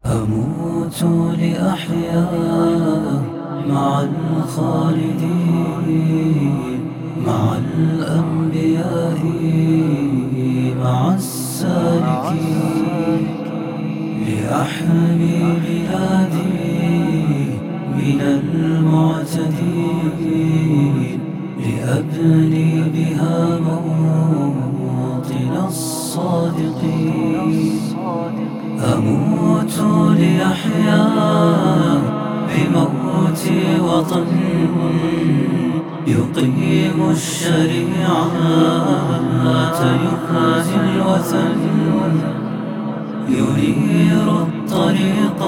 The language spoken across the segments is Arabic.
أموت لأحيا مع الخالدين، مع الأنبياء، مع السالكين، لأحمي بلادي من المعتدين، لأبني بها موطن الصادقين. أموت لأحيا بموت وطن يقيم الشريعة، يحيي الوثن، ينير الطريق،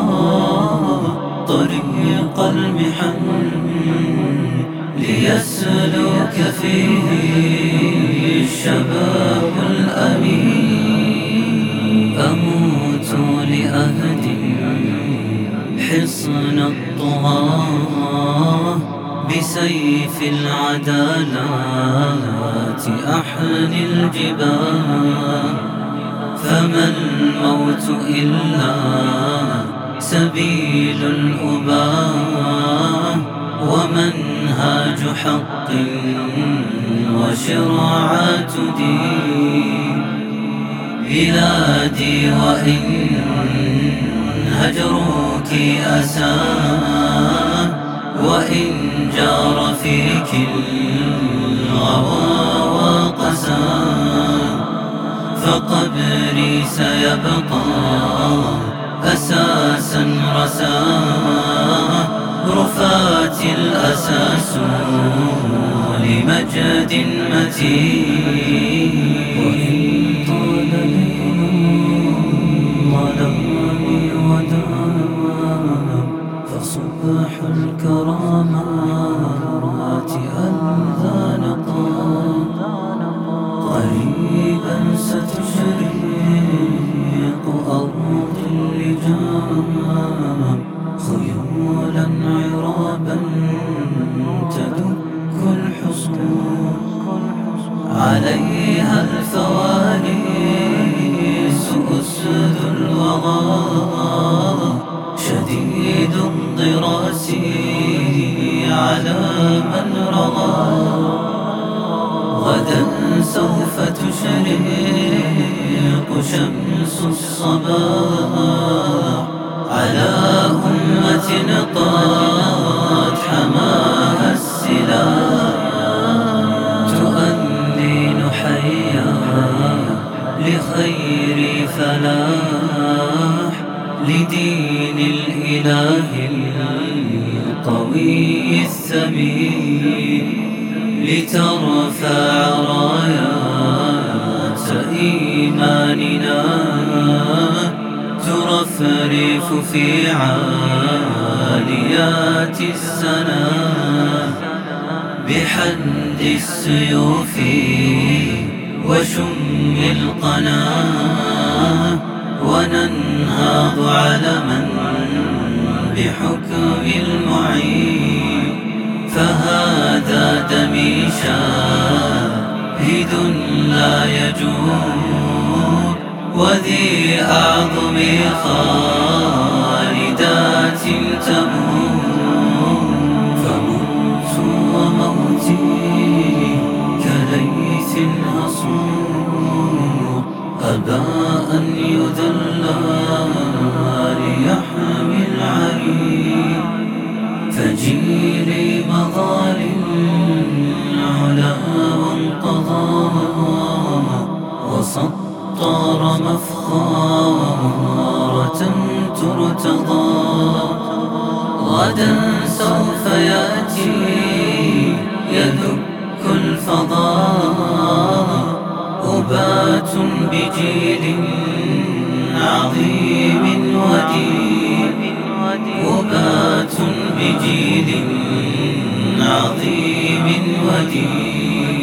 طريق المحن، ليسلك فيه الشباب الأمين. أموت لأهدي حصن الطغاة بسيف العدالات، أحني الجبال. فما الموت إلا سبيل الأباء، ومنهاج حق وشرعة دين. بلادي وإن هجروك أسى، وإن جار فيك الغوى وقسى، فقبري سيبقى أساسا رسى، رفات الأساس لمجد متين. وإن طال ظلام ودام، فصبح الكرامات أذان قام. قريبا ستشرق أرض اللجام، خيولا عرابا تدك الحصون، عليها الفوانيس أسد الوغى، شديد الضراس على من رغى. غدا سوف تشرق شمس الصباح على أمة قد حماها السلاح، تؤذن حيا لخير فلاح، لدين الإله القوي الثمين، لترفع رايات إيماننا، ترفرف في عاليات السنا، بحد السيوف وشم القنا، وننهض علما بحكم المعين. فهذا دمي شاهد لا يجور، وذي أعظم خالدات تمور. فموت وموتي كليث هصور، أبى أن يذلى ليحمي العرير. فجيلي مضى للعلا وانقضى، وسطر مفخارة ترتضى. غدا سوف يأتي يدك الفضاء، أبات بجيل عظيم ودين، أبات بجيل عظيم ودين.